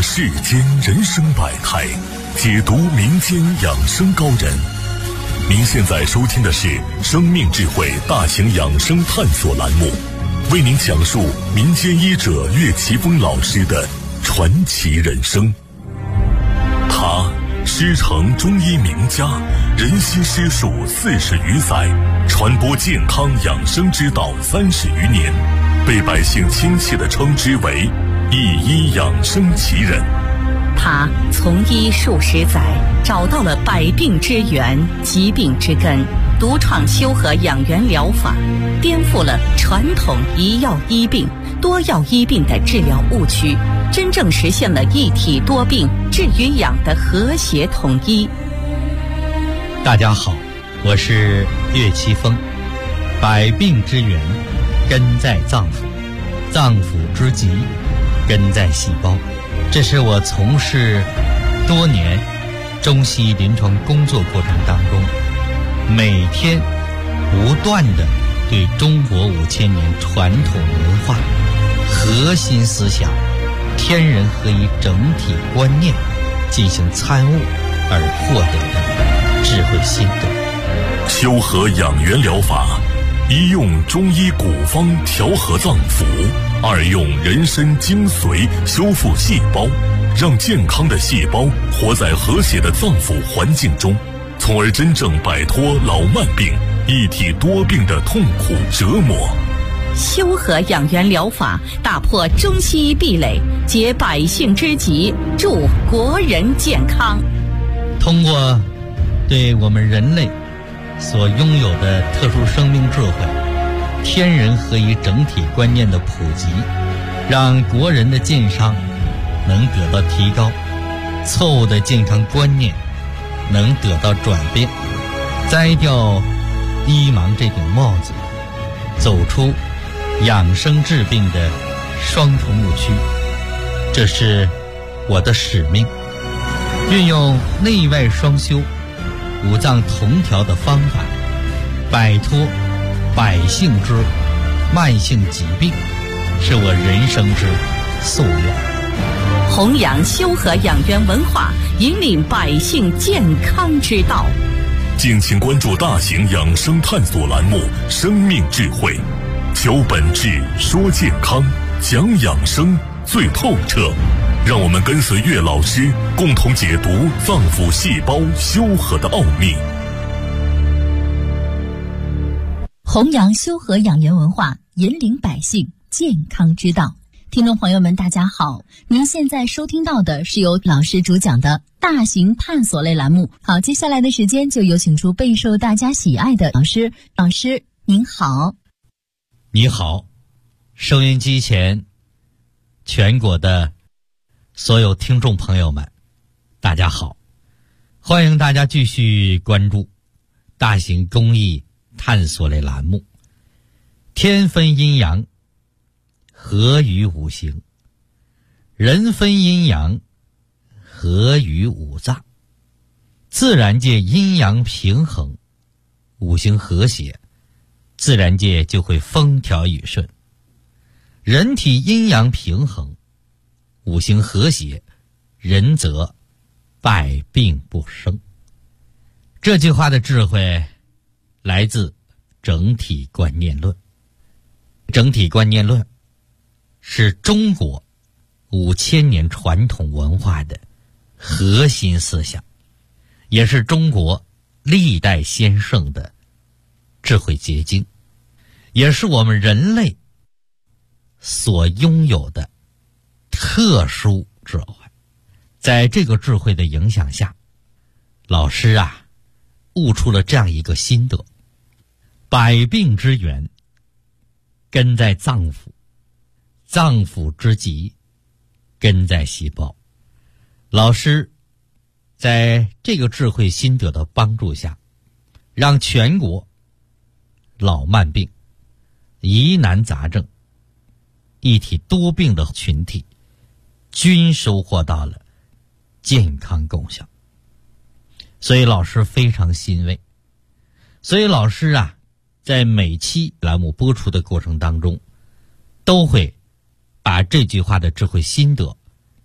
世间人生百态，解读民间养生高人。您现在收听的是生命智慧大型养生探索栏目，为您讲述民间医者岳奇峰老师的传奇人生。他师承中医名家，人心师术40余载，传播健康养生之道30余年，被百姓亲切地称之为一医养生奇人。 他从医数十载，找到了百病之源、疾病之根，独创修和养元疗法，颠覆了传统一药医病、多药医病的治疗误区，真正实现了一体多病、治与养的和谐统一。 大家好，我是岳奇峰。百病之源根在脏腑，脏腑之疾根在细胞。这是我从事多年中西医临床工作过程当中，每天不断地对中国5000年传统文化核心思想天人合一整体观念进行参悟而获得的智慧心得。 修和养元疗法，一用中医古方调和脏腑，二用人参精髓修复细胞，让健康的细胞活在和谐的脏腑环境中，从而真正摆脱老慢病、一体多病的痛苦折磨。 修和养元疗法打破中西医壁垒，解百姓之急，助国人健康。 通过对我们人类所拥有的特殊生命智慧、天人合一整体观念的普及，让国人的健康能得到提高，错误的健康观念能得到转变，摘掉医盲这顶帽子，走出养生治病的双重误区。这是我的使命，运用内外双修、五脏同调的方法，摆脱百姓之慢性疾病，是我人生之夙愿。 弘扬修和养元文化，引领百姓健康之道。 敬请关注大型养生探索栏目《生命智慧》，求本质，说健康，讲养生最透彻。让我们跟随岳老师，共同解读脏腑细胞修和的奥秘。 弘扬修和养元文化，引领百姓健康之道。听众朋友们，大家好，您现在收听到的是由老师主讲的大型探索类栏目。好，接下来的时间就有请出备受大家喜爱的老师。老师您好。 你好，收音机前全国的所有听众朋友们，大家好，欢迎大家继续关注大型公益探索类栏目。天分阴阳，合于五行；人分阴阳，合于五脏。自然界阴阳平衡，五行和谐，自然界就会风调雨顺。人体阴阳平衡，五行和谐，人则百病不生。这句话的智慧来自整体观念论。整体观念论是中国5000年传统文化的核心思想，也是中国历代先圣的智慧结晶，也是我们人类所拥有的特殊智慧。在这个智慧的影响下，老师悟出了这样一个心得：百病之源根在脏腑，脏腑之疾根在细胞。老师在这个智慧心得的帮助下，让全国老慢病、疑难杂症、一体多病的群体均收获到了健康功效。所以老师非常欣慰。所以老师在每期栏目播出的过程当中，都会把这句话的智慧心得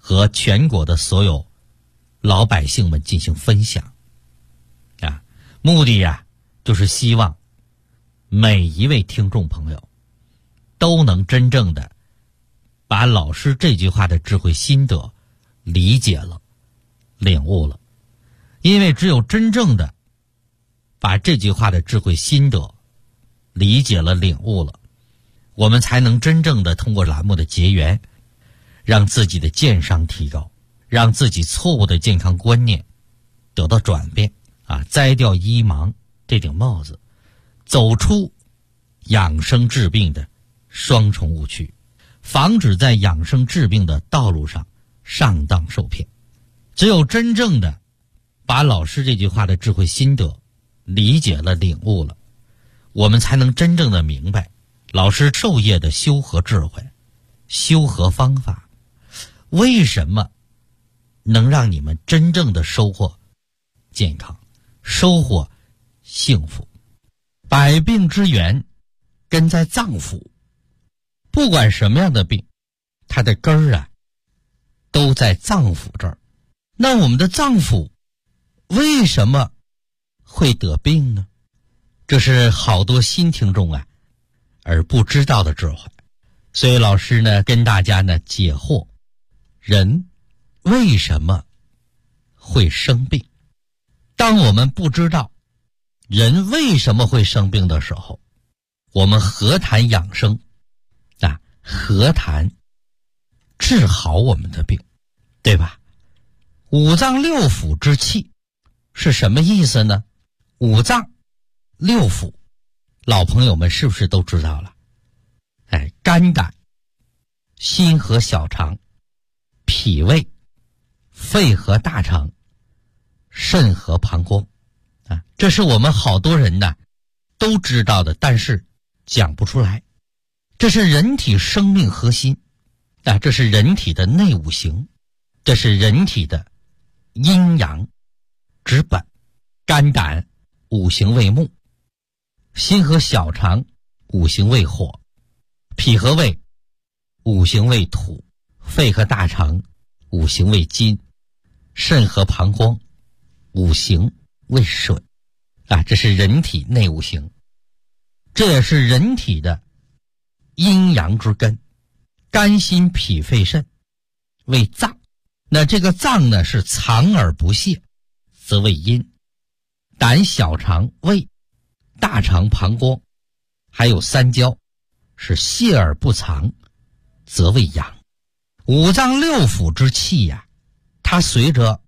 和全国的所有老百姓们进行分享啊，目的呀就是希望每一位听众朋友都能真正的把老师这句话的智慧心得理解了、领悟了。因为只有真正的把这句话的智慧心得理解了、领悟了，我们才能真正的通过栏目的结缘，让自己的健商提高，让自己错误的健康观念得到转变啊，摘掉医盲这顶帽子，走出养生治病的双重误区，防止在养生治病的道路上上当受骗。只有真正的把老师这句话的智慧心得理解了、领悟了，我们才能真正的明白老师授业的修和智慧、修和方法，为什么能让你们真正的收获健康、收获幸福。百病之源根在脏腑，不管什么样的病，它的根儿啊都在脏腑这儿。那我们的脏腑为什么会得病呢？这是好多新听众啊而不知道的智慧。所以老师呢跟大家呢解惑，人为什么会生病。当我们不知道人为什么会生病的时候，我们何谈养生啊？何谈治好我们的病，对吧？五脏六腑之气是什么意思呢？五脏六腑老朋友们是不是都知道了？肝胆、心和小肠、脾胃、肺和大肠、肾和膀胱啊，这是我们好多人呢都知道的，但是讲不出来。这是人体生命核心啊，这是人体的内五行，这是人体的阴阳之本。肝胆五行为木，心和小肠五行为火，脾和胃五行为土，肺和大肠五行为金，肾和膀胱五行为水啊，这是人体内五行，这也是人体的阴阳之根。肝心脾肺肾为脏，那这个脏呢是藏而不泄，则为阴。胆小肠胃大肠膀胱还有三焦是泄而不藏，则为阳。五脏六腑之气呀，它随着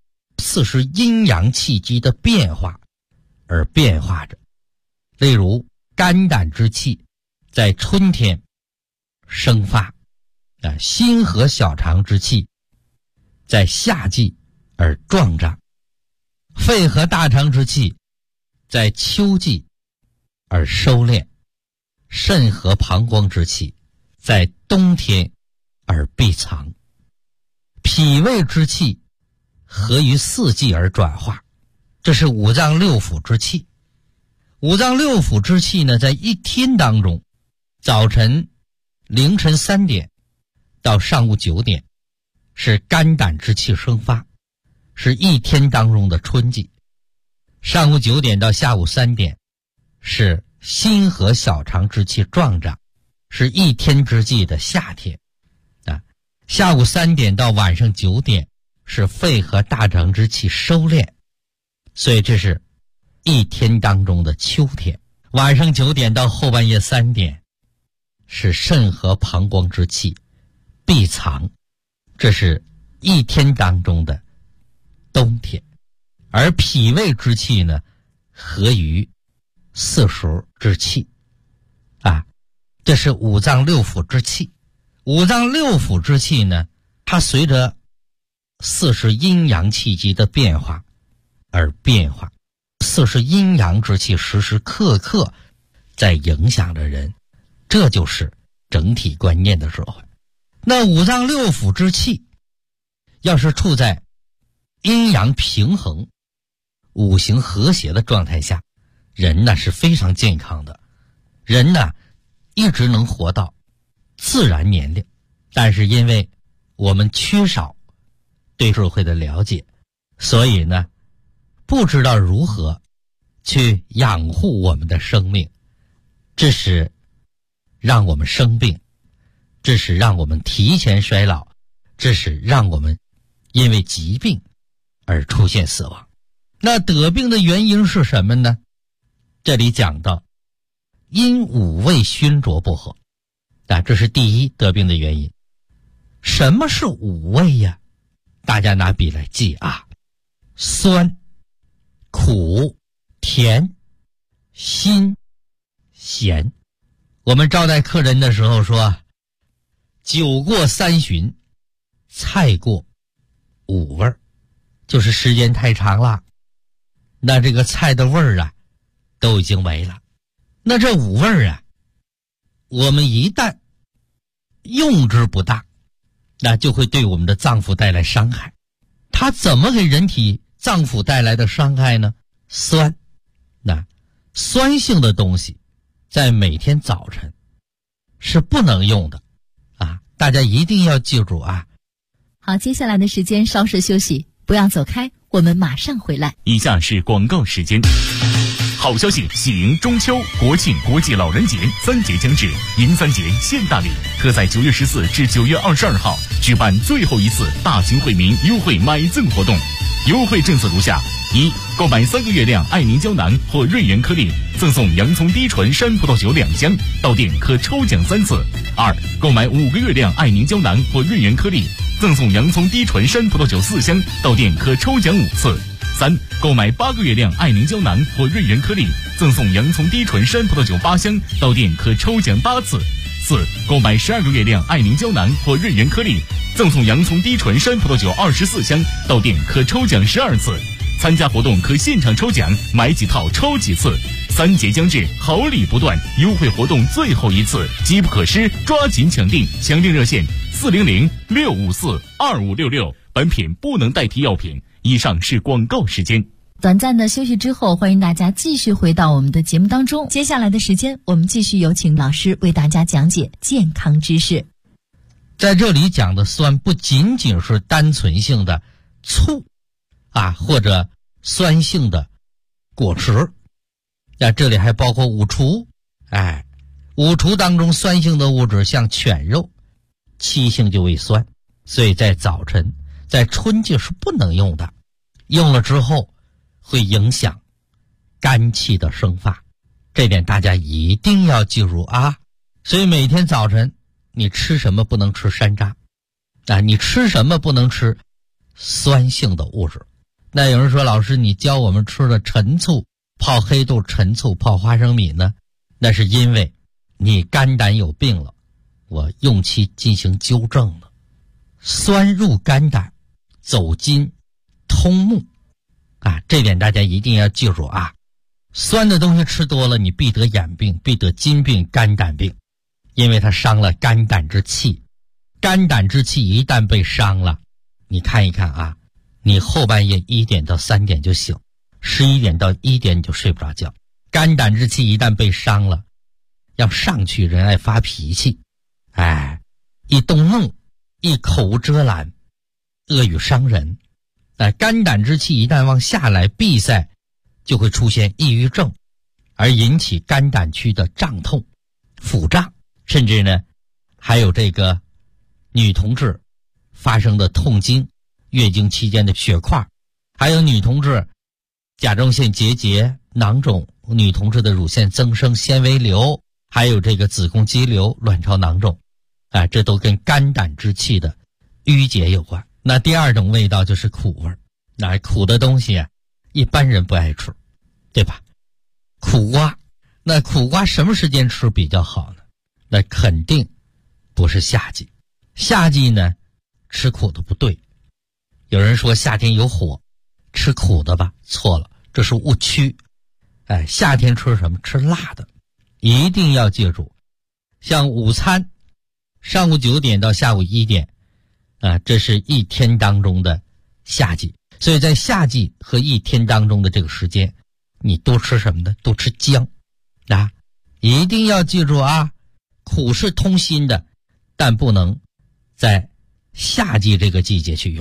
40阴阳气机的变化而变化着。例如肝胆之气在春天生发啊，心和小肠之气在夏季而壮长，肺和大肠之气在秋季而收敛，肾和膀胱之气在冬天而闭藏，脾胃之气合于四季而转化，这是五脏六腑之气。五脏六腑之气呢，在一天当中，早晨凌晨3点到上午9点是肝胆之气生发，是一天当中的春季。上午9点到下午3点是心和小肠之气壮长，是一天之计的夏天啊。下午3点到晚上9点是肺和大肠之气收敛，所以这是一天当中的秋天。晚上9点到后半夜3点是肾和膀胱之气闭藏，这是一天当中的冬天。而脾胃之气呢，合于四时之气啊，这是五脏六腑之气。五脏六腑之气呢，它随着40阴阳气机的变化而变化，40阴阳之气时时刻刻在影响着人，这就是整体观念的智慧。那五脏六腑之气要是处在阴阳平衡、五行和谐的状态下，人呢是非常健康的，人呢一直能活到自然年龄。但是因为我们缺少对社会的了解，所以呢，不知道如何去养护我们的生命，致使让我们生病，致使让我们提前衰老，致使让我们因为疾病而出现死亡。那得病的原因是什么呢？这里讲到因五味熏灼不和，这是第一得病的原因。什么是五味呀？大家拿笔来记啊：酸、苦、甜、辛、咸。我们招待客人的时候说，酒过三巡，菜过五味，就是时间太长了，那这个菜的味儿啊都已经没了。那这五味儿啊，我们一旦用之不当，那就会对我们的脏腑带来伤害。它怎么给人体脏腑带来的伤害呢？酸，那酸性的东西在每天早晨是不能用的啊！大家一定要记住啊！ 好，接下来的时间稍事休息，不要走开，我们马上回来。 以下是广告时间。好消息，喜迎中秋、国庆、国际老人节3节将至，迎3节现大礼，特在9月14至9月22号举办最后一次大型惠民优惠买赠活动。优惠政策如下：一、购买3个月亮爱凝胶囊或润元颗粒，赠送洋葱低醇山葡萄酒2箱，到店可抽奖3次。二、购买5个月亮爱凝胶囊或润元颗粒，赠送洋葱低醇山葡萄酒4箱，到店可抽奖5次。三、购买8个月亮爱凝胶囊或润元颗粒，赠送洋葱低醇山葡萄酒8箱，到店可抽奖8次。四、购买12个月亮爱凝胶囊或润元颗粒，赠送洋葱低醇山葡萄酒24箱，到店可抽奖12次。参加活动可现场抽奖，买几套抽几次。3节将至，好礼不断，优惠活动最后一次，机不可失，抓紧抢订！抢订热线400-654-2566。本品不能代替药品。以上是广告时间。 短暂的休息之后，欢迎大家继续回到我们的节目当中。接下来的时间，我们继续有请老师为大家讲解健康知识。 在这里讲的酸不仅仅是单纯性的醋啊，或者酸性的果汁，这里还包括五厨。五厨当中酸性的物质像犬肉，七性就为酸，所以在早晨在春季是不能用的，用了之后会影响肝气的生发，这点大家一定要记住啊！所以每天早晨你吃什么不能吃山楂啊？你吃什么不能吃酸性的物质？那有人说，老师你教我们吃的陈醋、泡黑豆、陈醋、泡花生米呢？那是因为你肝胆有病了，我用其进行纠正了。酸入肝胆，走筋通目啊，这点大家一定要记住啊！酸的东西吃多了，你必得眼病，必得筋病、肝胆病，因为它伤了肝胆之气。肝胆之气一旦被伤了，你看一看啊，你后半夜1点到3点就醒，11点到1点你就睡不着觉。肝胆之气一旦被伤了，要上去人爱发脾气，一动怒，一口无遮拦，恶语伤人。肝胆之气一旦往下来闭塞，就会出现抑郁症，而引起肝胆区的胀痛、腹胀，甚至呢还有这个女同志发生的痛经、月经期间的血块，还有女同志甲状腺结节、囊肿，女同志的乳腺增生、纤维瘤，还有这个子宫肌瘤、卵巢囊肿，这都跟肝胆之气的淤结有关。那第二种味道就是苦味，那苦的东西一般人不爱吃，对吧？苦瓜，那苦瓜什么时间吃比较好呢？那肯定不是夏季。夏季呢，吃苦的不对。有人说夏天有火，吃苦的吧？错了，这是误区。夏天吃什么？吃辣的。一定要记住，像午餐，上午9点到下午1点，这是一天当中的夏季。所以在夏季和一天当中的这个时间，你多吃什么呢？多吃姜一定要记住啊，苦是通心的，但不能在夏季这个季节去用。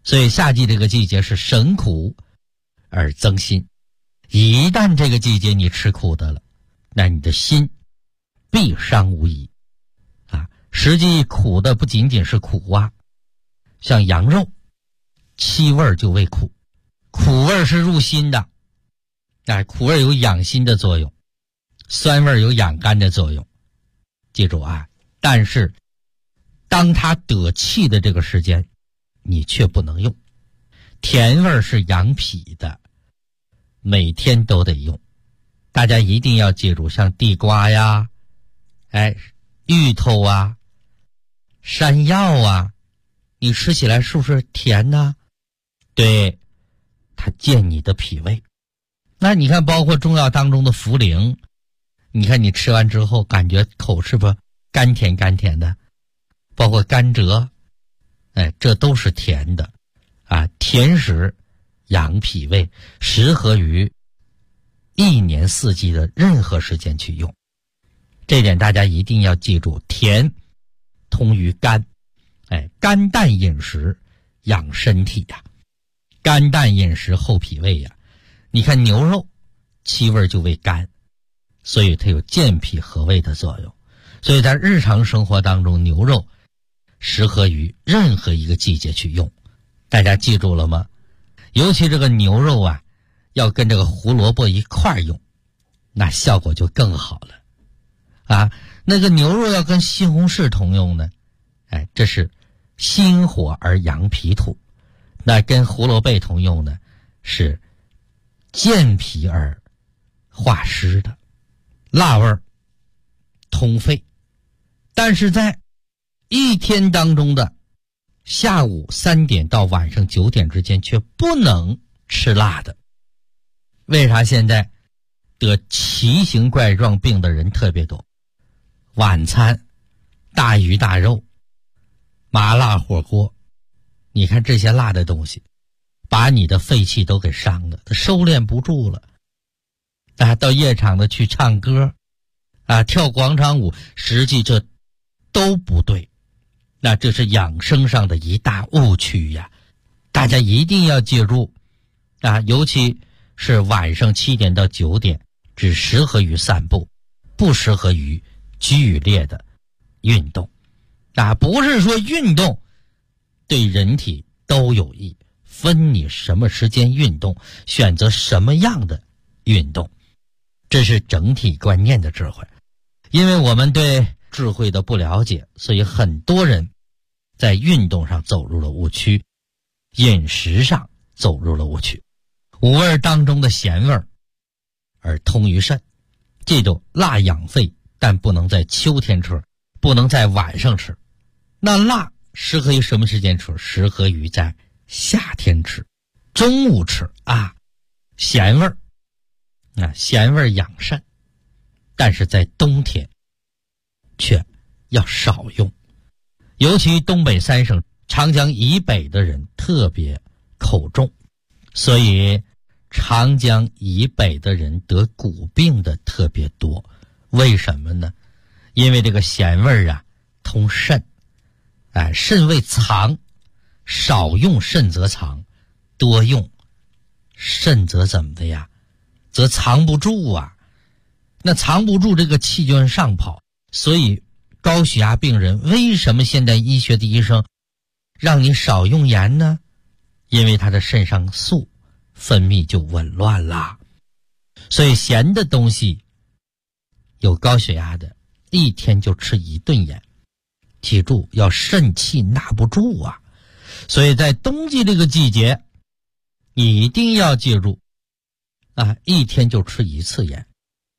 所以夏季这个季节是省苦而增辛。一旦这个季节你吃苦的了，那你的心必伤无疑啊！实际苦的不仅仅是苦啊，像羊肉，七味就为苦，苦味是入心的，苦味有养心的作用，酸味有养肝的作用。记住啊，但是当它得气的这个时间，你却不能用。甜味是养脾的，每天都得用。大家一定要记住，像地瓜呀，芋头啊，山药啊，你吃起来是不是甜呢？对，它健你的脾胃。那你看包括中药当中的茯苓，你看你吃完之后感觉口是不是甘甜甘甜的，包括甘蔗，这都是甜的啊。甜食养脾胃，适合于一年四季的任何时间去用，这点大家一定要记住。甜通于肝，肝淡饮食养身体呀，肝淡饮食厚脾胃呀。你看牛肉七味就为肝，所以它有健脾和胃的作用。所以在日常生活当中，牛肉适合于任何一个季节去用。大家记住了吗？尤其这个牛肉啊，要跟这个胡萝卜一块用，那效果就更好了啊。那个牛肉要跟西红柿同用呢，这是心火而养脾土。那跟胡萝卜同用呢，是健脾而化湿的。辣味通肺，但是在一天当中的下午3点到晚上9点之间却不能吃辣的。为啥现在得奇形怪状病的人特别多？晚餐大鱼大肉，麻辣火锅，你看这些辣的东西把你的肺气都给伤了，它收敛不住了。到夜场的去唱歌跳广场舞，实际这都不对，那这是养生上的一大误区呀。大家一定要记住尤其是晚上7点到9点只适合于散步，不适合于剧烈的运动不是说运动对人体都有益，分你什么时间运动，选择什么样的运动，这是整体观念的智慧。因为我们对智慧的不了解，所以很多人在运动上走入了误区，饮食上走入了误区。五味当中的咸味而通于肾，记住，辣养肺，但不能在秋天吃，不能在晚上吃。那辣适合于什么时间吃？适合于在夏天吃，中午吃咸味咸味养肾，但是在冬天却要少用。尤其东北3省长江以北的人特别口重，所以长江以北的人得骨病的特别多。为什么呢？因为这个咸味通肾，肾为藏，少用肾则藏，多用肾则怎么的呀？则藏不住那藏不住，这个气就往上跑。所以高血压病人为什么现代医学的医生让你少用盐呢？因为他的肾上素分泌就紊乱啦。所以咸的东西，有高血压的一天就吃1顿盐，记住要肾气纳不住所以在冬季这个季节，你一定要记住一天就吃1次盐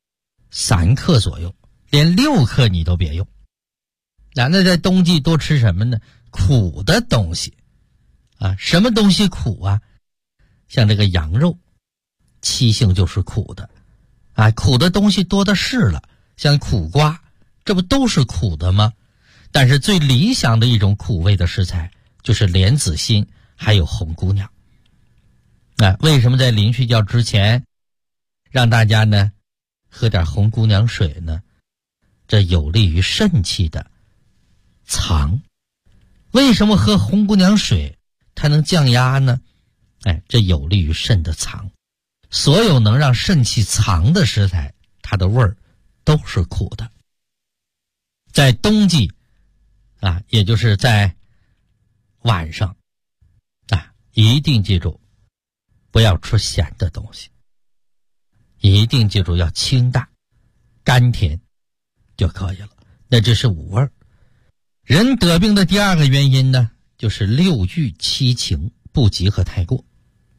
，3克左右，连6克你都别用。那在冬季多吃什么呢？苦的东西什么东西苦像这个羊肉，气性就是苦的苦的东西多的是了，像苦瓜，这不都是苦的吗？但是最理想的一种苦味的食材就是莲子心还有红姑娘为什么在临睡觉之前让大家呢喝点红姑娘水呢？这有利于肾气的藏。为什么喝红姑娘水它能降压呢？这有利于肾的藏。所有能让肾气藏的食材，它的味儿都是苦的。在冬季也就是在晚上一定记住不要吃咸的东西，一定记住要清淡甘甜就可以了。那这是五味。人得病的第二个原因呢，就是六欲七情不及和太过。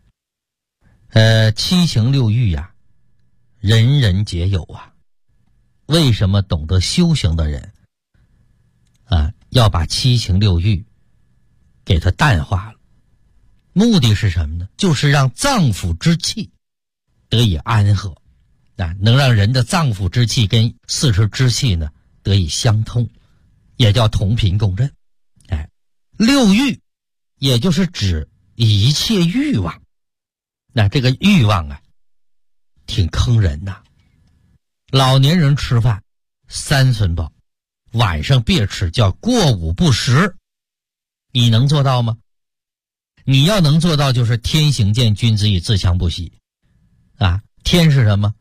七情六欲人人皆有为什么懂得修行的人要把七情六欲给它淡化了？目的是什么呢？就是让脏腑之气得以安和能让人的脏腑之气跟四肢之气呢得以相通，也叫同频共振。六欲也就是指一切欲望。那这个欲望挺坑人的。老年人吃饭3分饱，晚上别吃，叫过午不食。你能做到吗？你要能做到，就是天行健，君子以自强不息天是什么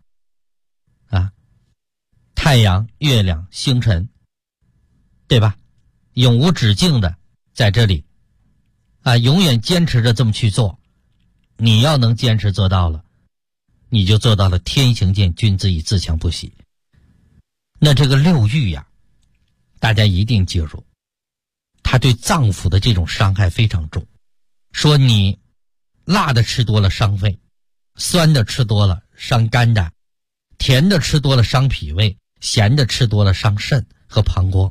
太阳、月亮、星辰，对吧？永无止境的在这里永远坚持着这么去做。你要能坚持做到了，你就做到了天行健，君子以自强不息。那这个六欲大家一定记住，它对脏腑的这种伤害非常重。说你辣的吃多了伤肺，酸的吃多了伤肝胆，甜的吃多了伤脾胃，咸的吃多了伤肾和膀胱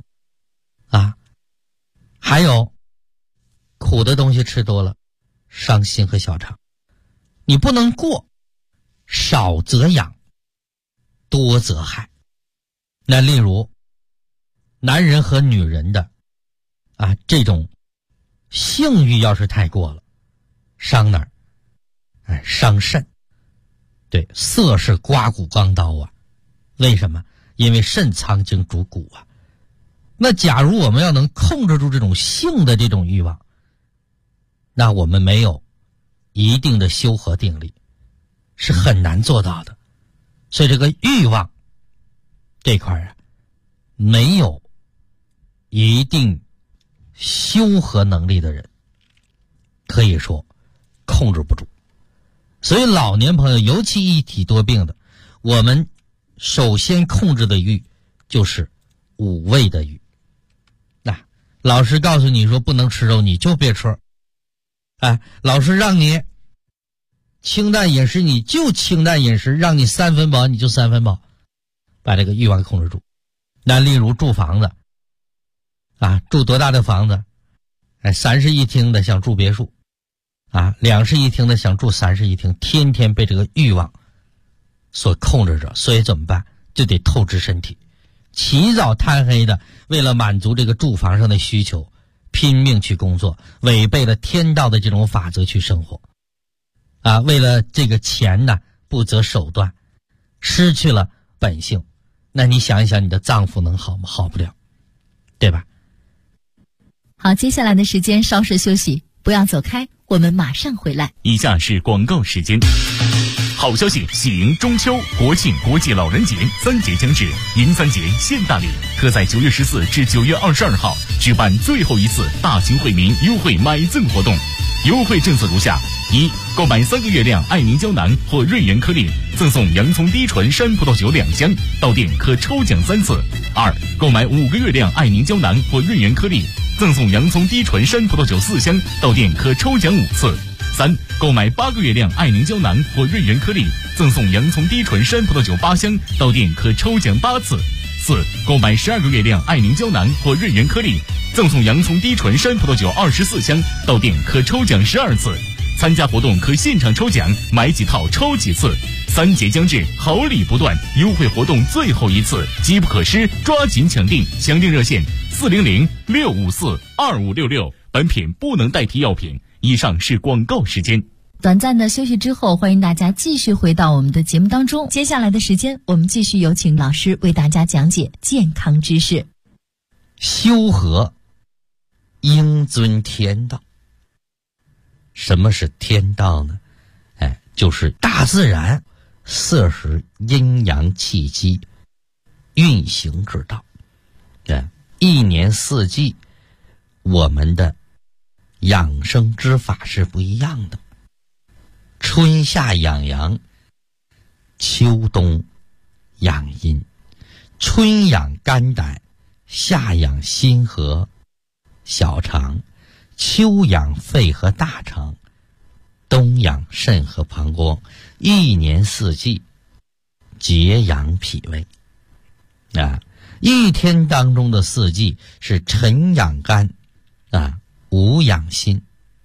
还有苦的东西吃多了伤心和小肠。你不能过，少则养，多则害。那例如男人和女人的这种性欲要是太过了，伤哪儿？伤肾。对，色是刮骨钢刀为什么？因为肾藏精主骨那假如我们要能控制住这种性的这种欲望，那我们没有一定的修和定力是很难做到的。所以这个欲望这块没有一定修和能力的人，可以说控制不住。所以老年朋友，尤其一体多病的，我们首先控制的欲就是五味的欲。老师告诉你说不能吃肉，你就别吃。老师让你清淡饮食，你就清淡饮食，让你3分饱你就3分饱，把这个欲望控制住。那例如住房子住多大的房子？3室1厅的想住别墅2室1厅的想住3室1厅，天天被这个欲望所控制着。所以怎么办？就得透支身体，起早贪黑的为了满足这个住房上的需求拼命去工作，违背了天道的这种法则去生活为了这个钱不择手段，失去了本性。那你想一想，你的脏腑能好吗？好不了，对吧？ 好，接下来的时间稍事休息，不要走开，我们马上回来。 以下是广告时间。好消息，喜迎中秋、国庆、国际老人节3节将至，迎3节献大礼，特在9月14至9月22号举办最后一次大型惠民优惠买赠活动。优惠政策如下：一、购买3个月亮爱凝胶囊或瑞元颗粒，赠送洋葱低醇山葡萄酒2箱，到店可抽奖3次；二、购买5个月亮爱凝胶囊或瑞元颗粒，赠送洋葱低醇山葡萄酒4箱，到店可抽奖5次；三、购买8个月亮爱凝胶囊或瑞元颗粒，赠送洋葱低醇山葡萄酒8箱，到店可抽奖8次；四、购买12个月亮爱凝胶囊或瑞元颗粒，赠送洋葱低醇山葡萄酒24箱，到店可抽奖12次。参加活动可现场抽奖，买几套抽几次。3节将至，好礼不断，优惠活动最后一次，机不可失，抓紧抢订。详订热线400-654-2566。本品不能代替药品。以上是广告时间。 短暂的休息之后，欢迎大家继续回到我们的节目当中。接下来的时间，我们继续有请老师为大家讲解健康知识。 修和应遵天道。 什么是天道呢？就是大自然摄食阴阳气机运行之道。一年四季我们的养生之法是不一样的。春夏养阳，秋冬养阴。春养肝胆，夏养心和小肠，秋养肺和大肠，冬养肾和膀胱。一年四季节养脾胃。一天当中的四季是晨养肝，午养心，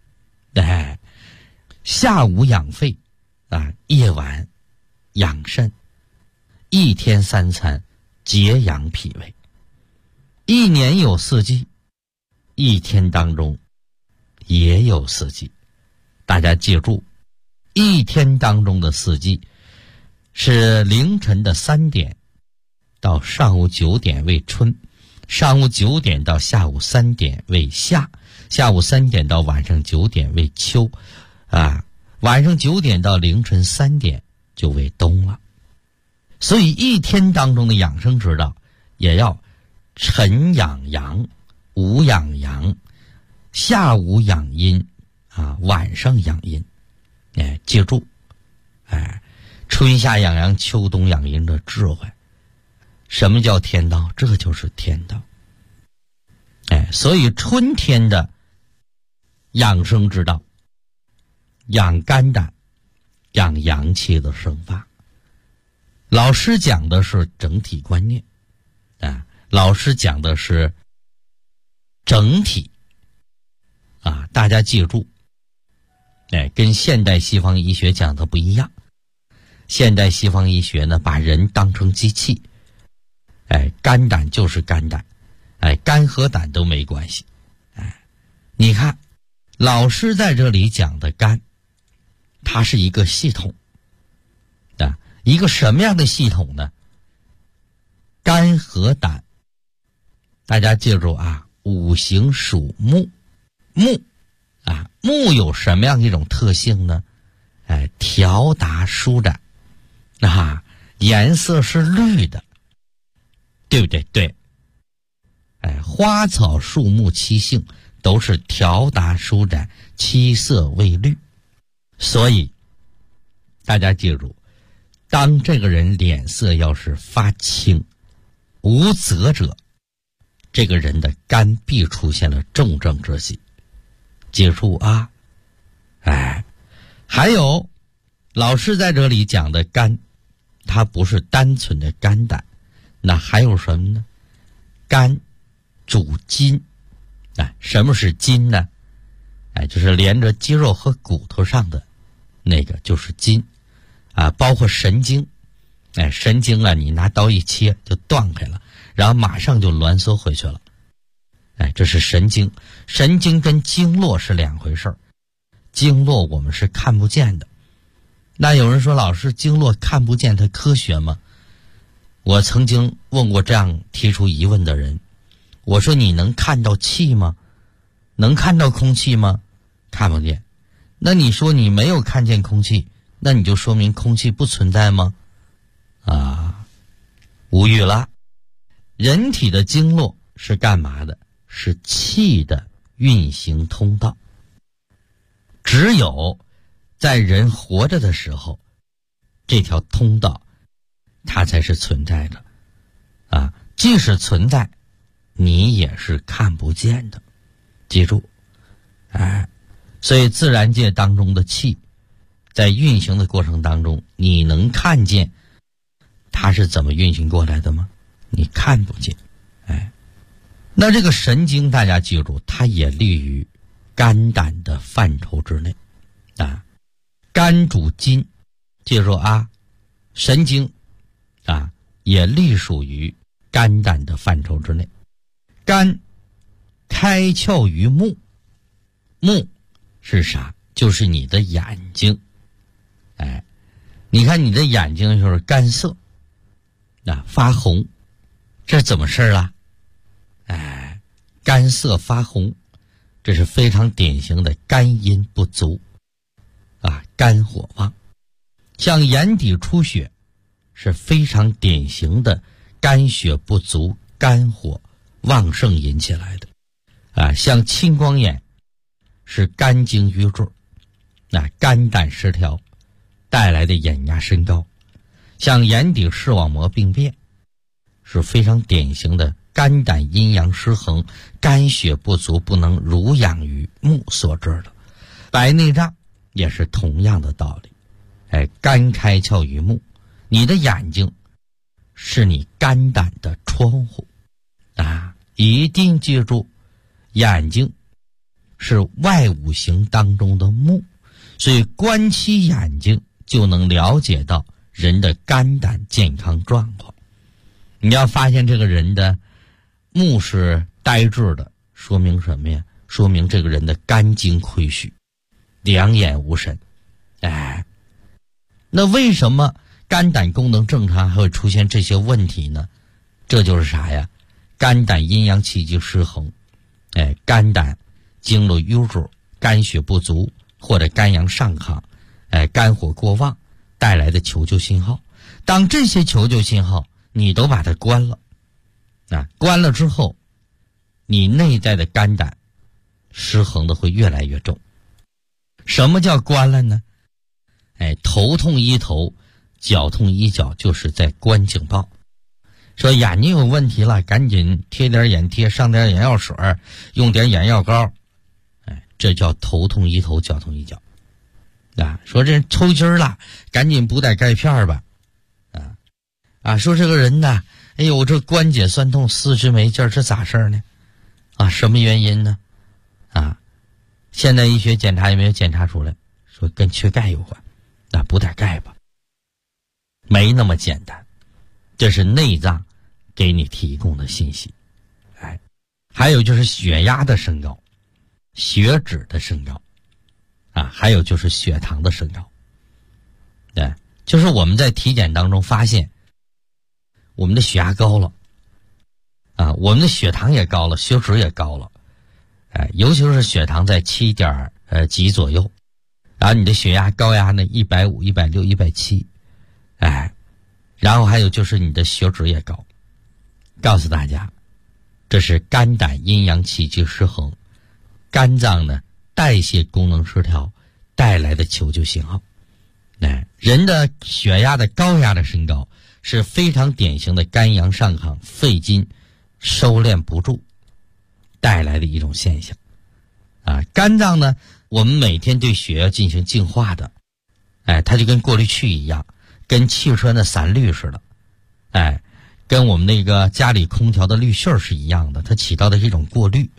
下午养肺，夜晚养肾。一天三餐节养脾胃。一年有四季，一天当中也有四季。大家记住，一天当中的四季是凌晨的3点到上午9点为春，上午9点到下午3点为夏，下午3点到晚上9点为秋，晚上9点到凌晨3点就为冬了。所以一天当中的养生之道也要晨养阳，午养阳，下午养阴，晚上养阴。记住，春夏养阳，秋冬养阴的智慧。什么叫天道？这就是天道。所以春天的养生之道，养肝胆，养阳气的生发。老师讲的是整体观念，老师讲的是整体，大家记住，跟现代西方医学讲的不一样。现代西方医学呢，把人当成机器，肝胆就是肝胆，肝和胆都没关系。你看，老师在这里讲的肝，它是一个系统，一个什么样的系统呢？肝和胆，大家记住五行属木，木有什么样一种特性呢？条达舒展，颜色是绿的，对不对？对。花草树木七性都是条达舒展，七色为绿。所以大家记住，当这个人脸色要是发青无泽者，这个人的肝必出现了重症之喜。记住还有老师在这里讲的肝，它不是单纯的肝胆，那还有什么呢？肝主筋。什么是筋呢？就是连着肌肉和骨头上的那个就是筋，包括神经。神经你拿刀一切就断开了，然后马上就挛缩回去了。这是神经。神经跟经络是两回事儿，经络我们是看不见的。那有人说，老师，经络看不见它科学吗？我曾经问过这样提出疑问的人，我说你能看到气吗？能看到空气吗？看不见。那你说你没有看见空气，那你就说明空气不存在吗？无语了。人体的经络是干嘛的？是气的运行通道。只有在人活着的时候，这条通道它才是存在的。即使存在，你也是看不见的。记住，所以自然界当中的气在运行的过程当中，你能看见它是怎么运行过来的吗？你看不见。那这个神经大家记住，它也立于肝胆的范畴之内。肝主筋，记住神经也隶属于肝胆的范畴之内。肝开窍于目，目是啥？就是你的眼睛。你看你的眼睛就是干涩，发红，这怎么事啊？干涩发红， 这是非常典型的肝阴不足啊，肝火旺。像眼底出血是非常典型的肝血不足、肝火旺盛引起来的啊。像青光眼是肝经瘀滞，肝胆失调带来的眼压升高。像眼底视网膜病变是非常典型的肝胆阴阳失衡、肝血不足不能濡养于目所致的。白内障也是同样的道理。肝开窍于目，你的眼睛是你肝胆的窗户啊！一定记住，眼睛是外五行当中的目，所以观其眼睛就能了解到人的肝胆健康状况。你要发现这个人的目是呆滞的，说明什么呀？说明这个人的肝经亏虚，两眼无神。那为什么肝胆功能正常还会出现这些问题呢？这就是啥呀？肝胆阴阳气机失衡，肝胆经络瘀滞，肝血不足或者肝阳上亢，肝火过旺带来的求救信号。当这些求救信号你都把它关了，关了之后，你内在的肝胆失衡的会越来越重。什么叫关了呢？头痛医头，脚痛医脚，就是在关警报。说眼睛有问题了，赶紧贴点眼贴，上点眼药水，用点眼药膏。这叫头痛医头，脚痛医脚。说这抽筋了，赶紧补点钙片吧。说这个人呢，哎呦，这关节酸痛，四肢没劲儿，这咋事呢？什么原因呢？现代医学检查有没有检查出来？说跟缺钙有关。补点钙吧，没那么简单，这是内脏给你提供的信息。还有就是血压的升高，血脂的升高，还有就是血糖的升高。就是我们在体检当中发现，我们的血压高了，我们的血糖也高了，血脂也高了，尤其是血糖在7点几左右。然后你的血压高压呢150、160、170，然后还有就是你的血脂也高。告诉大家，这是肝胆阴阳气机失衡，肝脏呢代谢功能失调带来的求救信号。人的血压的高压的升高是非常典型的肝阳上亢、肺经收敛不住带来的一种现象。肝脏呢，我们每天对血要进行净化的，它就跟过滤器一样，跟汽车的散滤似的，跟我们那个家里空调的滤芯是一样的，它起到的是一种过滤。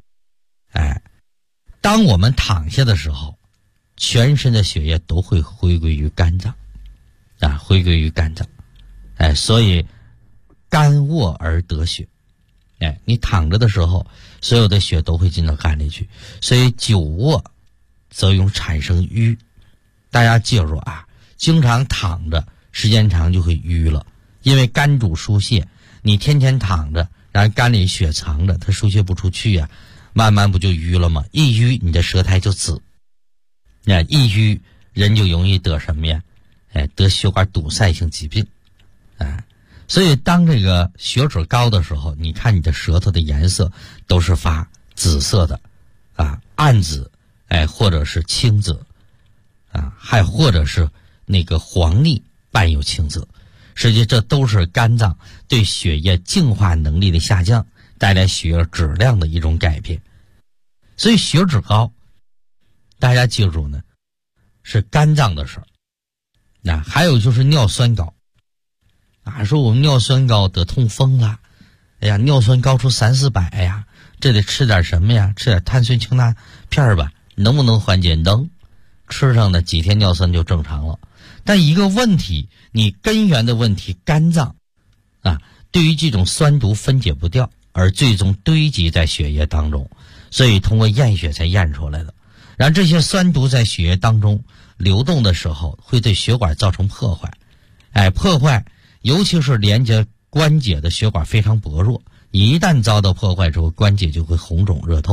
当我们躺下的时候，全身的血液都会回归于肝脏，回归于肝脏，所以肝卧而得血。你躺着的时候，所有的血都会进到肝里去，所以久卧则容产生瘀。大家记住经常躺着时间长就会瘀了，因为肝主疏泄，你天天躺着，然后肝里血藏着，它疏泄不出去慢慢不就瘀了吗？一瘀你的舌苔就紫，一瘀人就容易得什么呀？得血管堵塞性疾病。所以当这个血脂高的时候，你看你的舌头的颜色都是发紫色的，暗紫，或者是青紫，还或者是那个黄腻伴有青紫。实际这都是肝脏对血液净化能力的下降带来血液质量的一种改变。所以血脂高，大家记住呢，是肝脏的事儿。还有就是尿酸高。说我们尿酸高得痛风了，尿酸高出300-400呀，这得吃点什么呀？吃点碳酸氢钠片吧，能不能缓解？能，吃上的几天尿酸就正常了。但一个问题，你根源的问题，肝脏对于这种酸毒分解不掉，而最终堆积在血液当中，所以通过验血才验出来的。然后这些酸毒在血液当中流动的时候，会对血管造成破坏，破坏。尤其是连接关节的血管非常薄弱，一旦遭到破坏之后，关节就会红肿热痛，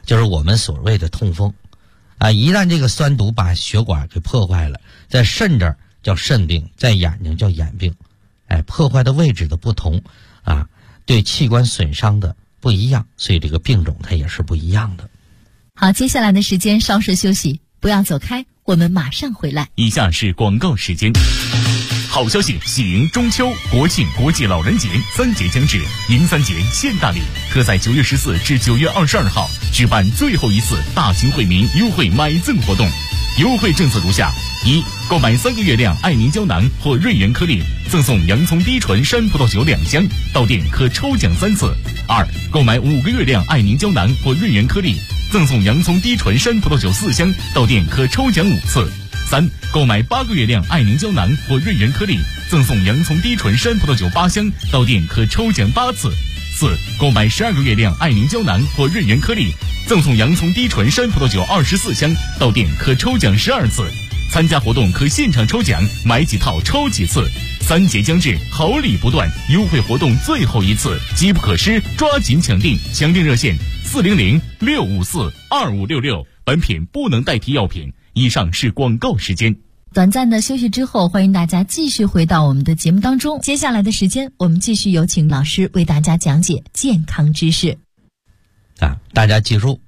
就是我们所谓的痛风啊。一旦这个酸毒把血管给破坏了，在肾这儿叫肾病，在眼睛叫眼病，破坏的位置的不同啊，对器官损伤的不一样，所以这个病种它也是不一样的。 好，接下来的时间稍事休息，不要走开，我们马上回来。 以下是广告时间。好消息，喜迎中秋、国庆、国际老人节3节将至，迎3节现大礼，特在9月14至9月22号举办最后一次大型惠民优惠买赠活动。优惠政策如下：一、购买3个月亮爱凝胶囊或瑞元颗粒，赠送洋葱低醇山葡萄酒2箱，到店可抽奖3次；二、购买5个月亮爱凝胶囊或瑞元颗粒，赠送洋葱低醇山葡萄酒4箱，到店可抽奖5次；三、购买8个月亮爱凝胶囊或瑞元颗粒，赠送洋葱低醇山葡萄酒8箱，到店可抽奖8次；四、购买12个月亮爱凝胶囊或瑞元颗粒，赠送洋葱低醇山葡萄酒24箱，到店可抽奖12次。参加活动可现场抽奖，买几套抽几次。3节将至，好礼不断，优惠活动最后一次，机不可失，抓紧抢订！抢订热线400-654-2566。本品不能代替药品。以上是广告时间。 短暂的休息之后，欢迎大家继续回到我们的节目当中。接下来的时间，我们继续有请老师为大家讲解健康知识。 大家记住，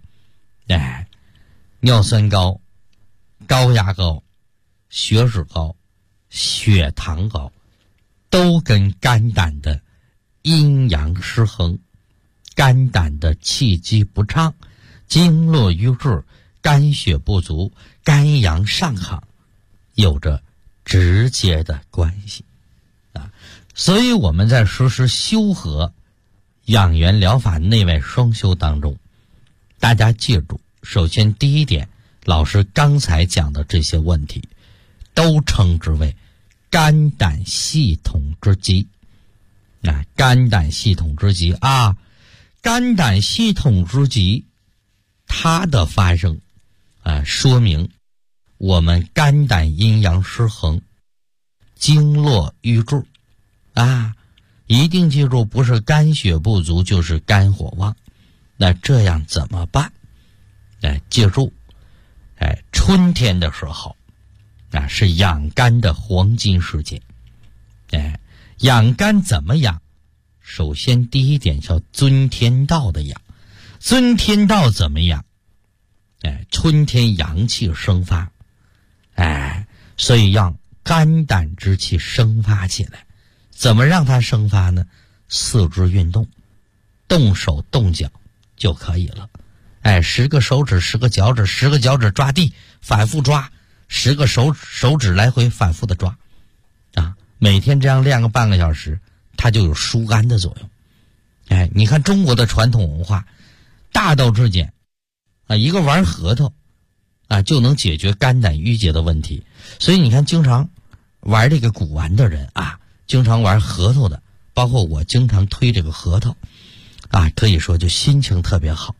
尿酸高、高压高、血脂高、血糖高，都跟肝胆的阴阳失衡、肝胆的气机不畅、经络瘀滞、肝血不足、肝阳上亢有着直接的关系所以我们在实施修和养元疗法内外双修当中，大家记住，首先第一点，老师刚才讲的这些问题都称之为肝胆系统之疾肝胆系统之疾肝胆系统之疾它的发生说明我们肝胆阴阳失衡、经络瘀滞一定记住，不是肝血不足就是肝火旺。那这样怎么办？记住，春天的时候是养肝的黄金时节。养肝怎么养？首先第一点叫遵天道的养。遵天道怎么养？春天阳气生发，所以让肝胆之气生发起来。怎么让它生发呢？四肢运动，动手动脚就可以了。10个手指10个脚趾10个脚趾抓地，反复抓10个手指来回反复的抓每天这样练个半个小时，它就有疏肝的作用。你看中国的传统文化大道至简一个玩核桃就能解决肝胆郁结的问题。所以你看经常玩这个古玩的人经常玩核桃的，包括我经常推这个核桃可以说就心情特别好。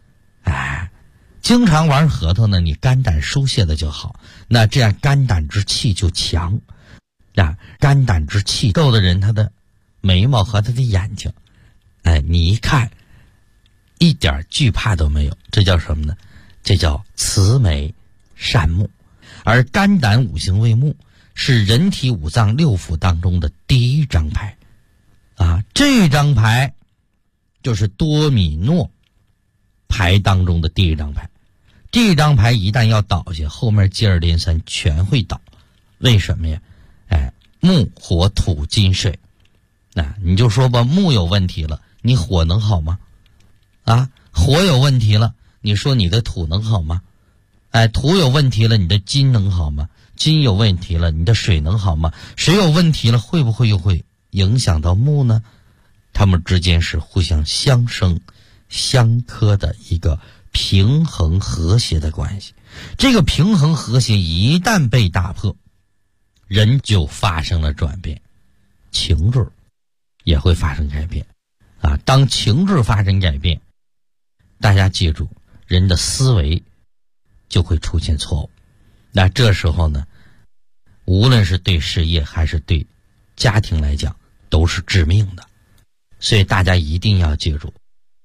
经常玩核桃呢，你肝胆疏泄的就好，那这样肝胆之气就强肝胆之气够的人，他的眉毛和他的眼睛你一看一点惧怕都没有，这叫什么呢？这叫慈眉善目。而肝胆五行为目，是人体五脏六腑当中的第一张牌这张牌就是多米诺牌当中的第一张牌。这张牌一旦要倒下，后面接二连三全会倒。为什么呀？木火土金水你就说吧，木有问题了，你火能好吗？火有问题了，你说你的土能好吗？土有问题了，你的金能好吗？金有问题了，你的水能好吗？水有问题了，会不会又会影响到木呢？它们之间是互相相生相克的一个平衡和谐的关系。这个平衡和谐一旦被打破，人就发生了转变，情志也会发生改变当情志发生改变，大家记住，人的思维就会出现错误。那这时候呢，无论是对事业还是对家庭来讲，都是致命的。所以大家一定要记住，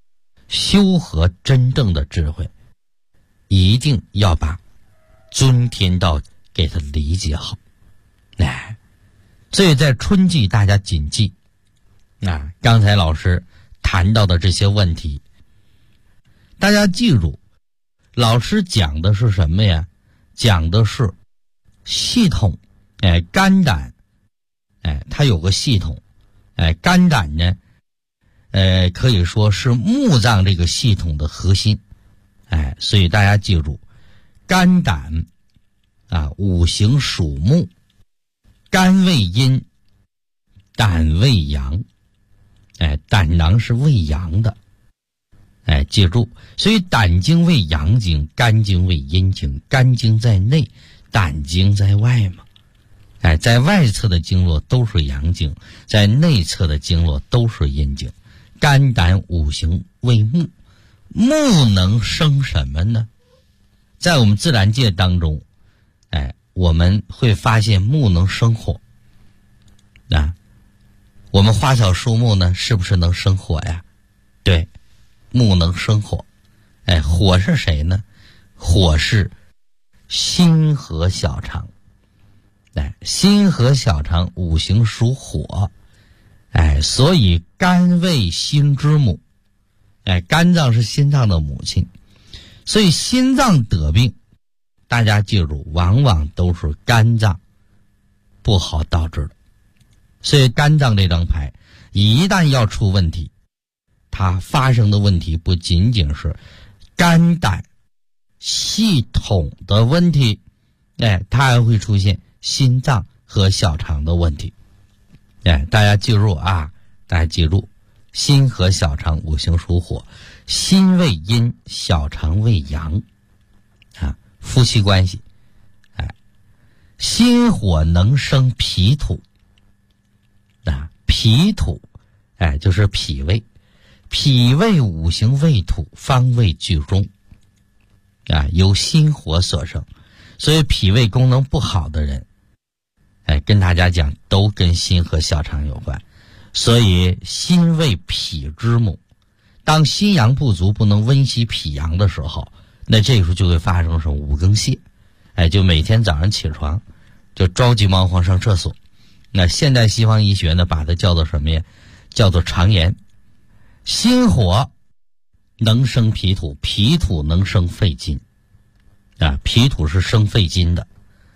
修和真正的智慧，一定要把尊天道给他理解好。所以在春季大家谨记刚才老师谈到的这些问题，大家记住，老师讲的是什么呀？讲的是系统。肝胆它有个系统。肝胆呢可以说是目脏这个系统的核心。所以大家记住，肝胆五行属木，肝为阴，胆为阳。胆囊是为阳的。记住，所以胆经为阳经，肝经为阴经，肝经在内，胆经在外嘛。在外侧的经络都是阳经，在内侧的经络都是阴经。肝胆五行为木，木能生什么呢？在我们自然界当中，我们会发现木能生火。我们花草树木呢，是不是能生火呀？对，木能生火。火是谁呢？火是心和小肠。心和小肠五行属火。所以肝为心之母。肝脏是心脏的母亲。所以心脏得病，大家记住，往往都是肝脏不好导致的。所以肝脏这张牌一旦要出问题，它发生的问题不仅仅是肝胆系统的问题，它还会出现心脏和小肠的问题。大家记住大家记住，心和小肠五行属火，心为阴，小肠为阳。夫妻关系。心火能生脾土。脾土就是脾胃，脾胃五行为土，方位居中。由心火所生。所以脾胃功能不好的人，跟大家讲，都跟心和小肠有关。所以心为脾之母，当心阳不足，不能温习脾阳的时候，那这个时候就会发生什么五更泻。就每天早上起床就着急忙慌上厕所。那现代西方医学呢，把它叫做什么呀？叫做肠炎。心火能生脾土，脾土能生肺金。脾土是生肺金的。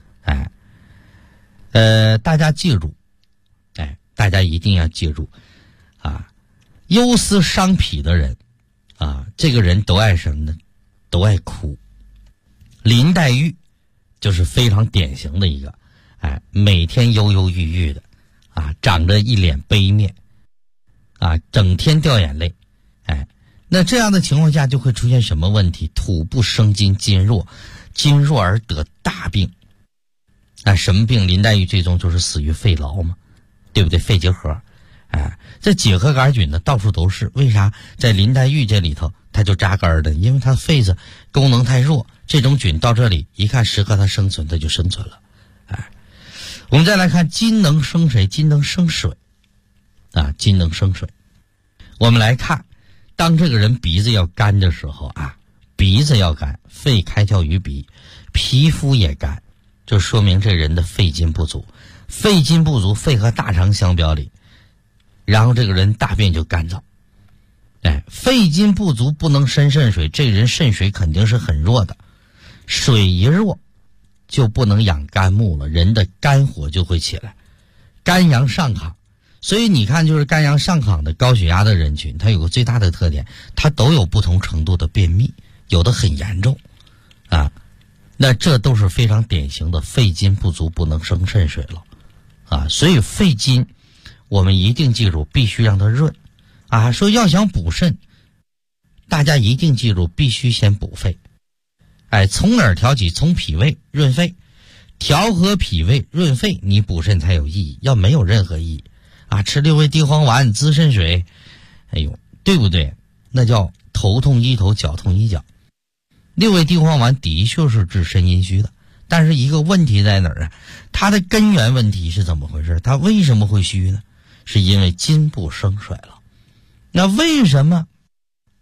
大家记住，大家一定要记住忧思伤脾的人这个人都爱什么呢？都爱哭。林黛玉就是非常典型的一个，每天忧忧郁郁的长着一脸悲面整天掉眼泪。那这样的情况下就会出现什么问题？土不生金，金弱，金弱而得大病。什么病？林黛玉最终就是死于肺痨嘛，对不对？肺结核。这结核杆菌呢到处都是，为啥在林黛玉这里头它就扎根的？因为它肺子功能太弱，这种菌到这里一看适合它生存，它就生存了。我们再来看金能生谁？金能生水。金能生水。我们来看，当这个人鼻子要干的时候鼻子要干，肺开窍于鼻，皮肤也干，就说明这人的肺金不足。肺金不足，肺和大肠相表里，然后这个人大便就干燥。肺金不足不能生肾水，这人肾水肯定是很弱的。水一弱就不能养肝木了，人的肝火就会起来，肝阳上亢。所以你看，就是肝阳上亢的高血压的人群，它有个最大的特点，它都有不同程度的便秘，有的很严重那这都是非常典型的肺金不足，不能生肾水了所以肺金我们一定记住，必须让它润说要想补肾，大家一定记住，必须先补肺。从哪儿调起？从脾胃润肺，调和脾胃润肺，你补肾才有意义，要没有任何意义吃六味地黄丸滋肾水，对不对？那叫头痛医头，脚痛医脚。六味地黄丸的确是治肾阴虚的，但是一个问题在哪儿它的根源问题是怎么回事？它为什么会虚呢？是因为金不生水了。那为什么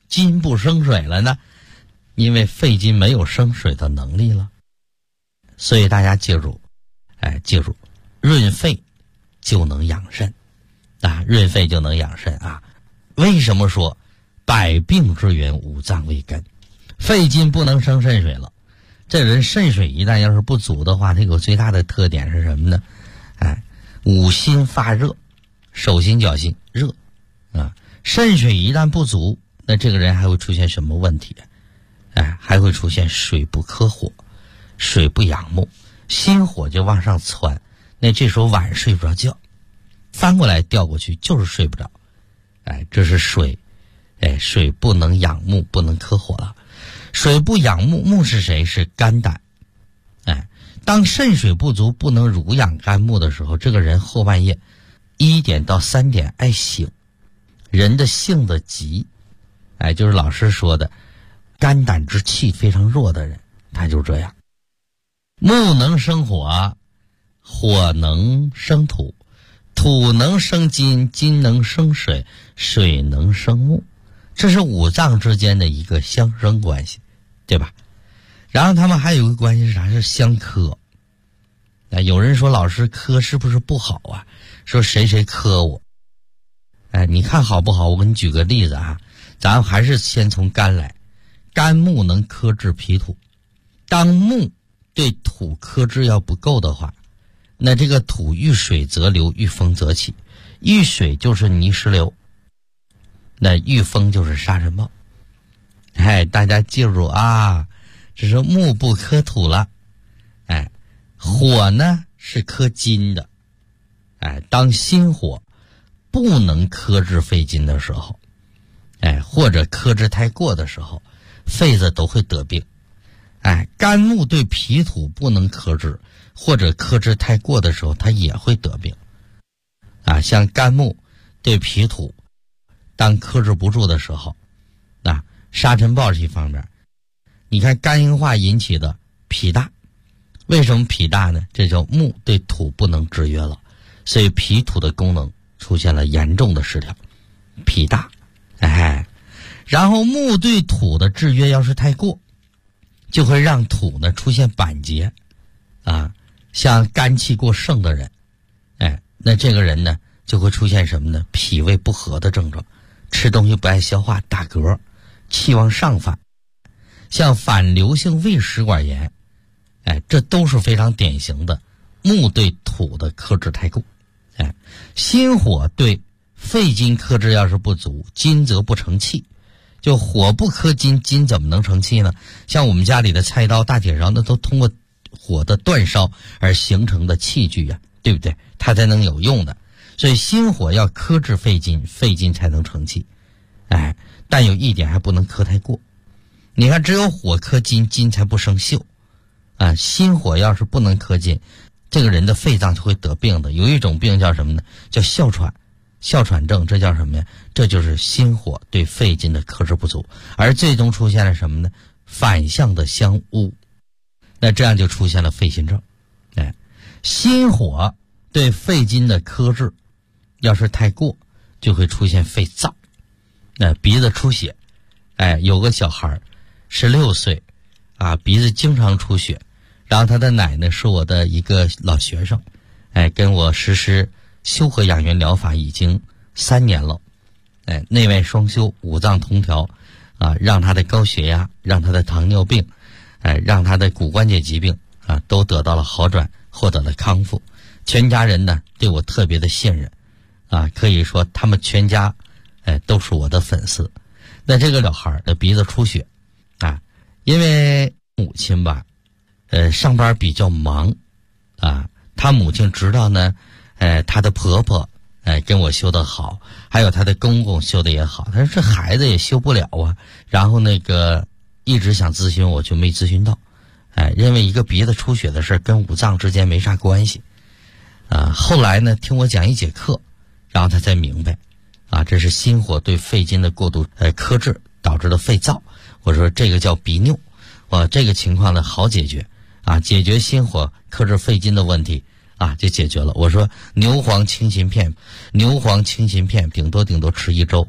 金不生水了呢？因为肺金没有生水的能力了。所以大家记住，记住，润肺就能养肾啊，润肺就能养肾啊。为什么说百病之源五脏为根？肺金不能生肾水了，这人肾水一旦要是不足的话，它有最大的特点是什么呢？五心发热，手心脚心热啊。肾水一旦不足，那这个人还会出现什么问题？还会出现水不克火，水不养目，心火就往上窜，那这时候晚上睡不着觉，翻过来调过去就是睡不着。这是水，水不能养目，不能克火了。水不养目，目是谁？是肝胆。当肾水不足，不能濡养肝木的时候，这个人后半夜1点到3点爱醒，人的性子急，就是老师说的肝胆之气非常弱的人，他就这样。木能生火，火能生土，土能生金，金能生水，水能生木，这是五脏之间的一个相生关系，对吧？然后他们还有一个关系是啥？是相克。有人说老师克是不是不好啊？说谁谁克我。你看好不好？我给你举个例子啊，咱还是先从肝来。肝木能克制脾土，当木对土克制要不够的话，那这个土遇水则流，遇风则起。遇水就是泥石流，那遇风就是沙尘暴。大家记住啊，这是木不克土了。火呢是克金的。当心火不能克制肺金的时候，或者克制太过的时候，肺子都会得病。肝木对脾土不能克制，或者克制太过的时候，它也会得病。像肝木对脾土当克制不住的时候，沙尘暴是一方面。你看肝硬化引起的脾大，为什么脾大呢？这叫木对土不能制约了，所以脾土的功能出现了严重的失调，脾大。然后木对土的制约要是太过，就会让土呢出现板结像肝气过盛的人，那这个人呢就会出现什么呢？脾胃不和的症状，吃东西不爱消化，打嗝，气往上反，像反流性胃食管炎，这都是非常典型的木对土的克制太过。心火对肺金克制要是不足，金则不成气。就火不克金，金怎么能成气呢？像我们家里的菜刀、大铁勺，那都通过火的煅烧而形成的器具呀，对不对？它才能有用的。所以心火要克制肺金，肺金才能成气。但有一点还不能克太过。你看，只有火克金，金才不生锈。心火要是不能克金，这个人的肺脏就会得病的。有一种病叫什么呢？叫哮喘。哮喘症，这叫什么呀？这就是心火对肺金的克制不足，而最终出现了什么呢？反向的相污，那这样就出现了肺心症。心火对肺金的克制要是太过，就会出现肺燥，鼻子出血。有个小孩16岁鼻子经常出血，然后他的奶奶是我的一个老学生，跟我实施修和养元疗法已经3年了，内外双修，五脏同调，让他的高血压，让他的糖尿病，让他的骨关节疾病都得到了好转，获得了康复。全家人呢对我特别的信任，可以说他们全家都是我的粉丝。那这个小孩的鼻子出血因为母亲吧上班比较忙他母亲知道呢她的婆婆跟我修得好，还有她的公公修得也好，她说这孩子也修不了然后一直想咨询我，就没咨询到，认为一个鼻子出血的事跟五脏之间没啥关系后来呢听我讲一节课，然后他才明白这是心火对肺金的过度克制导致的肺燥。我说这个叫鼻衄，这个情况呢好解决解决心火克制肺金的问题就解决了。我说牛黄清心片顶多吃1周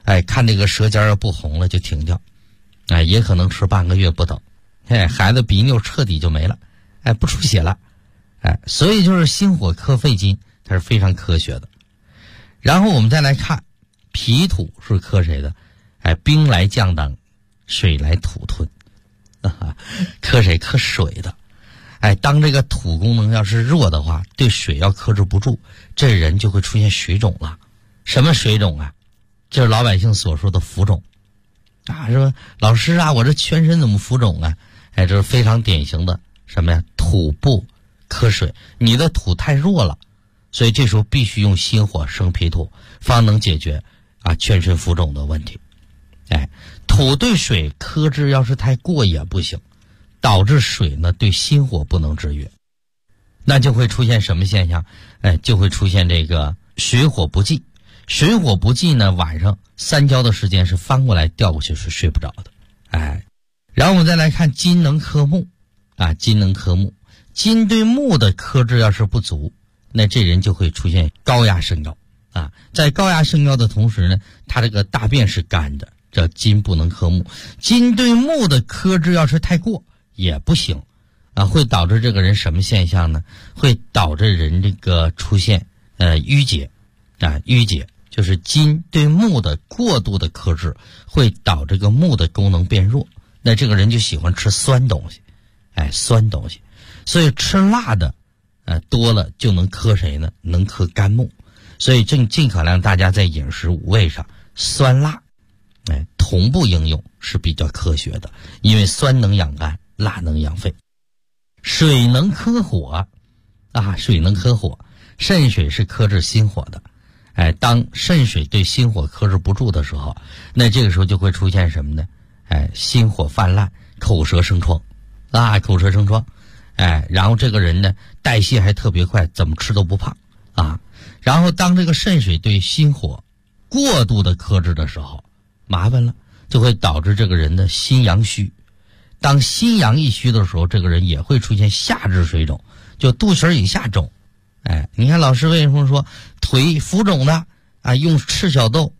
看这个舌尖要不红了就停掉，也可能吃半个月不等，孩子鼻妞彻底就没了，不出血了，所以就是心火克肺经，它是非常科学的。然后我们再来看脾土是克谁的？兵来将挡，水来土吞，克谁？克水的。当这个土功能要是弱的话，对水要克制不住，这人就会出现水肿了。什么水肿啊？就是老百姓所说的浮肿说老师啊，我这全身怎么浮肿啊？这是非常典型的什么呀？土不克水，你的土太弱了，所以这时候必须用心火生脾土，方能解决全身浮肿的问题。土对水克制要是太过也不行，导致水呢对心火不能制约，那就会出现什么现象？就会出现这个水火不济。水火不济呢，晚上3觉的时间是翻过来调过去是睡不着的。然后我们再来看金能克木金能克木，金对木的克制要是不足，那这人就会出现高压肾高在高压肾高的同时呢，他这个大便是干的，这金不能克木。金对木的克制要是太过也不行会导致这个人什么现象呢？会导致人这个出现淤结淤结就是金对木的过度的克制，会导致这个木的功能变弱，那这个人就喜欢吃酸东西酸东西，所以吃辣的多了就能克谁呢？能克肝木。所以尽可量大家在饮食五味上酸辣同步应用是比较科学的，因为酸能养肝，辣能养肺。水能克火水能克火，肾水是克制心火的。当肾水对心火克制不住的时候，那这个时候就会出现什么呢？心火泛滥，口舌生疮口舌生疮。然后这个人呢代谢还特别快，怎么吃都不胖然后当这个肾水对心火过度的克制的时候，麻烦了，就会导致这个人的心阳虚。当心阳一虚的时候，这个人也会出现下肢水肿，就肚脐以下肿。你看老师为什么说腿浮肿的用赤小豆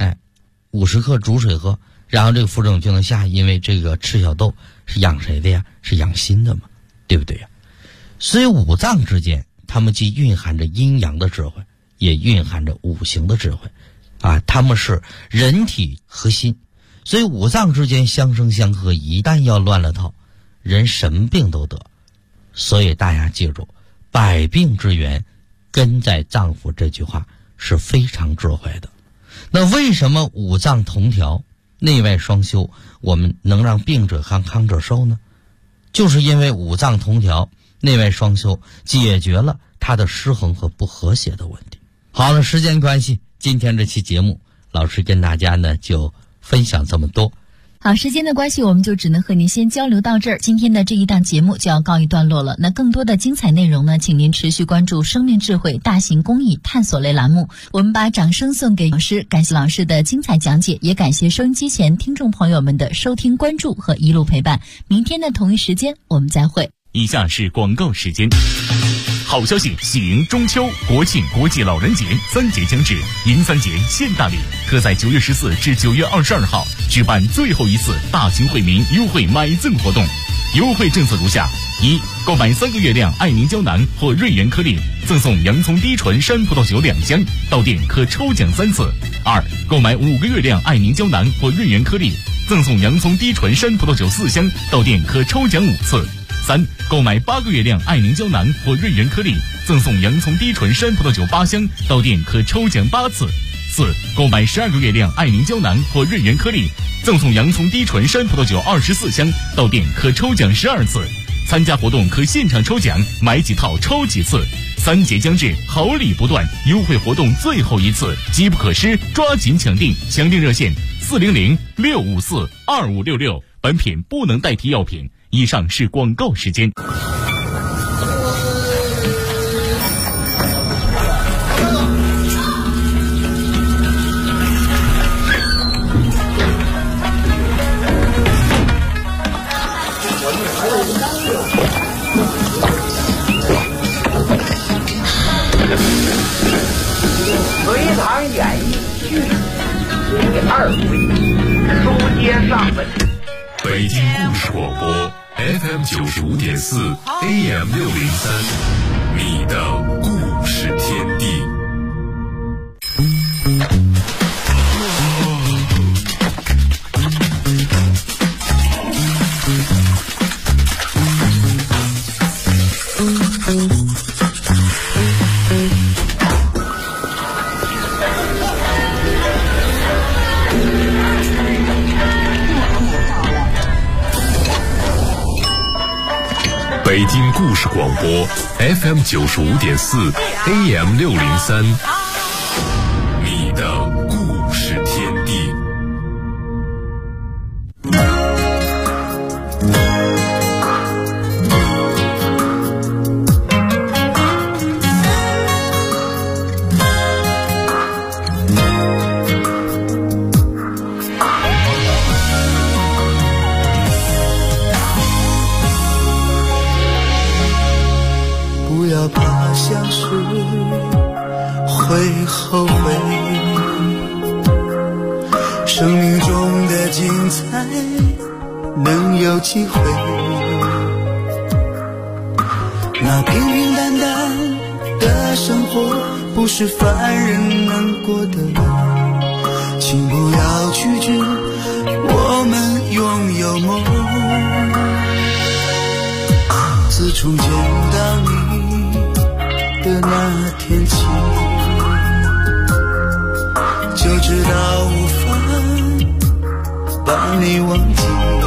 50克煮水喝，然后这个浮肿就能下，因为这个赤小豆是养谁的呀？是养心的嘛，对不对呀？所以五脏之间它们既蕴含着阴阳的智慧，也蕴含着五行的智慧它们是人体核心，所以五脏之间相生相克，一旦要乱了套，人什么病都得。所以大家记住，百病之源根在脏腑，这句话是非常智慧的。那为什么五脏同调，内外双修，我们能让病者康，康者寿呢？就是因为五脏同调，内外双修，解决了它的失衡和不和谐的问题。好了，时间关系，今天这期节目老师跟大家呢就分享这么多。 好，时间的关系，我们就只能和您先交流到这儿。今天的这一档节目就要告一段落了。那更多的精彩内容呢，请您持续关注生命智慧大型公益探索类栏目。我们把掌声送给老师，感谢老师的精彩讲解，也感谢收音机前听众朋友们的收听关注和一路陪伴。明天的同一时间我们再会。 以下是广告时间。好消息，喜迎中秋、国庆、国际老人节3节将至，迎3节献大礼，特在9月14至9月22号举办最后一次大型惠民优惠买赠活动。优惠政策如下：一、购买3个月亮爱凝胶囊或瑞元颗粒，赠送洋葱低醇山葡萄酒2箱，到店可抽奖3次；二、购买5个月亮爱凝胶囊或瑞元颗粒，赠送洋葱低醇山葡萄酒4箱，到店可抽奖5次；三、购买8个月亮爱凝胶囊或瑞元颗粒，赠送洋葱低醇山葡萄酒8箱，到店可抽奖8次；四、购买12个月亮爱凝胶囊或瑞元颗粒，赠送洋葱低醇山葡萄酒24箱，到店可抽奖12次。参加活动可现场抽奖，买几套抽几次。3节将至，好礼不断，优惠活动最后一次，机不可失，抓紧抢订！抢订热线400-654-2566。本品不能代替药品。以上是广告时间。 隋唐演义续，第2 接上文。 北京故事广播 FM 95.4 AM 603，你的故事天地。北京故事广播 FM 95.4 AM 603，你的故事天地。 会后悔，生命中的精彩能有机会，那平平淡淡的生活不是凡人能过的，请不要拒绝我们拥有梦。自从见到你的那天起，就知道无法把你忘记。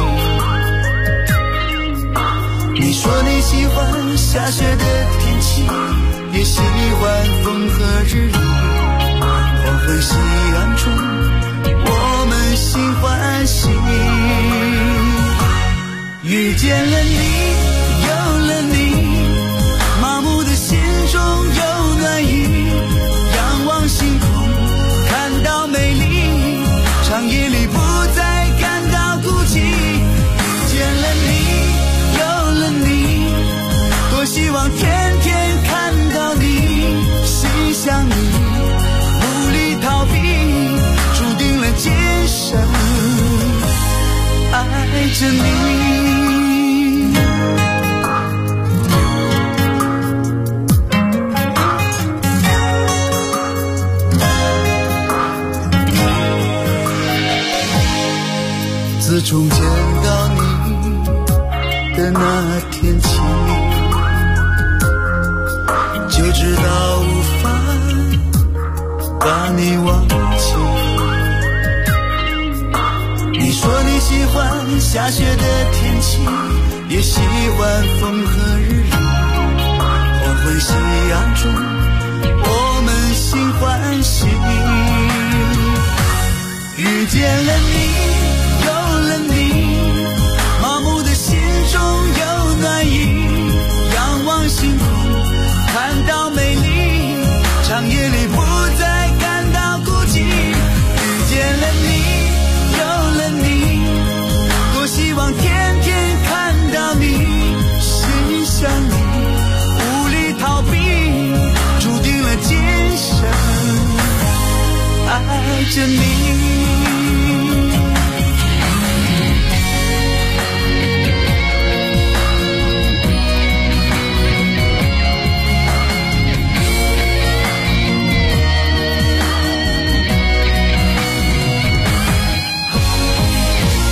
你说你喜欢下雪的天气，也喜欢风和日丽，黄昏夕阳中我们心欢喜。遇见了你，有了你，麻木的心中有暖意，仰望星空看到美丽，长夜里不再感到孤寂。遇见了你，有了你，多希望天天看到你，心想你，无力逃避，注定了今生爱着你。自从见到你的那天起，就知道无法把你忘记。你说你喜欢下雪的天气，也喜欢风和日丽，黄昏夕阳中我们心欢喜。遇见了你，有了你，麻木的心中有暖意，仰望星空看到美丽，长夜里不再感到孤寂。遇见了你，有了你，多希望天天看到你，心想你，无力逃避，注定了今生爱着你。